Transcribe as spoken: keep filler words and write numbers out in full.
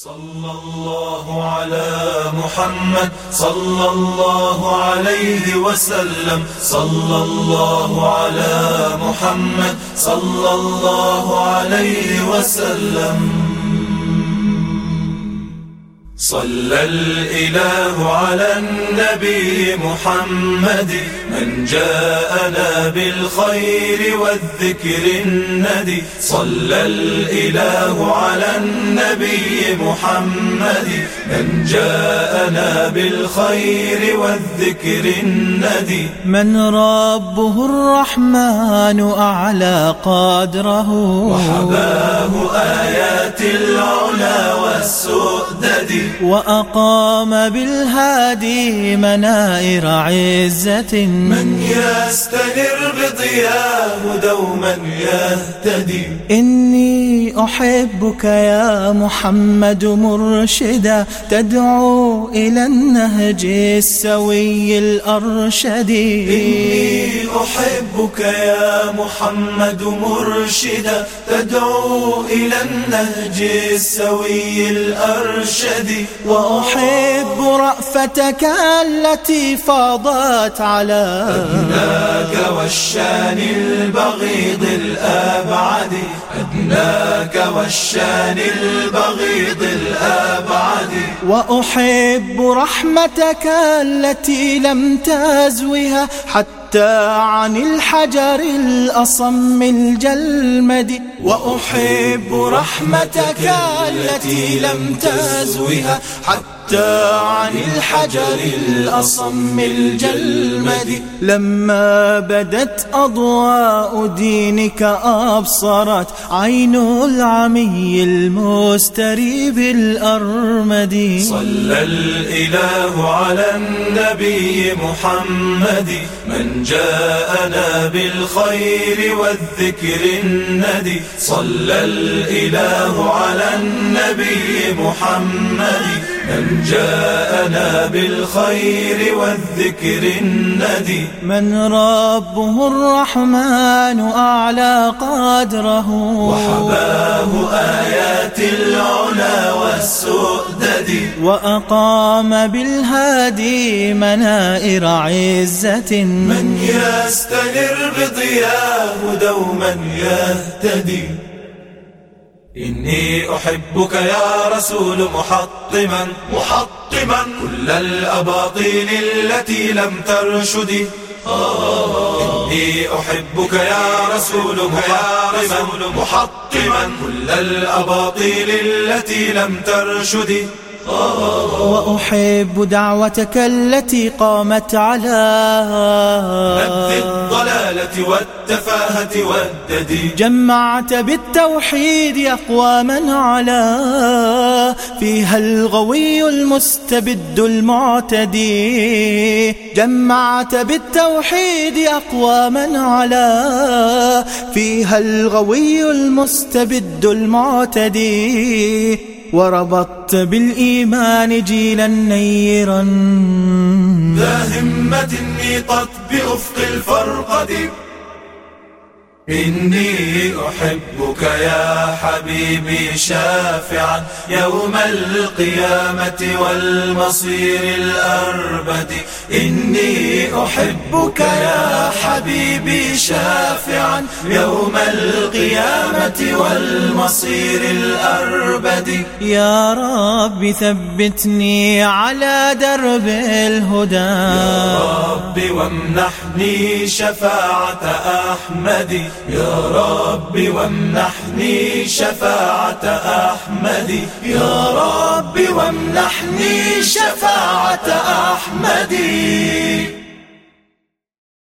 صلى الله على محمد صلى الله عليه وسلم صلى الله على محمد صلى الله عليه وسلم. صلى الإله على النبي محمد من جاءنا بالخير والذكر الندي. صلى الإله على النبي محمد من جاءنا بالخير والذكر الندي. من ربه الرحمن أعلى قدره وحباه آيات العلا والسؤدد. وأقام بالهادي منائر عزة من يستنر بضياه دوما يهتدي. إني أحبك يا محمد مرشدا تدعو إلى النهج السوي الأرشد. إني أحبك يا محمد مرشدا تدعو إلى النهج السوي الأرشد. وأحب رأفتك التي فاضت على أدناك والشان البغيض الأبعد. أدناك والشان البغيض الأبعد. وأحب رحمتك التي لم تزوها حتى عن الحجر الأصم الجلمد. وأحب رحمتك التي لم تزوها حتى عن الحجر الأصم الجلمد. لما بدت أضواء دينك أبصرت عين العمي المستريب الأرمد. صلى الإله على النبي محمد من جاءنا بالخير والذكر الندي. صلى الإله على النبي محمد من جاءنا بالخير والذكر الندي. من ربه الرحمن أعلى قدره وحباه آيات العلا والسؤدد. وأقام بالهادي منائر عزة. من يستنر بضياه دوما يهتدي. إني أحبك يا رسول محطما محطما كل الأباطيل التي لم ترشد. إني أحبك يا رسول محطما محطما كل الأباطيل التي لم ترشد. وأحب دعوتك التي قامت على نبذ الضلالة والتفاهة والددي. جمعت بالتوحيد أقواما على فيها الغوي المستبد المعتدي. جمعت بالتوحيد أقواما على فيها الغوي المستبد المعتدي. وربطت بالإيمان جيلا نيرا ذا همة نيطت بأفق الفرقد. إني أحبك يا حبيبي شافعا يوم القيامة والمصير الأربد. إني أحبك يا حبيبي شافعا يوم القيامة والمصير الأربد. يا رب ثبتني على درب الهدى. يا رب وامنحني شفاعة أحمد. يا رب وامنحني شفاعة أحمد. يا رب وامنحني شفاعة أحمد.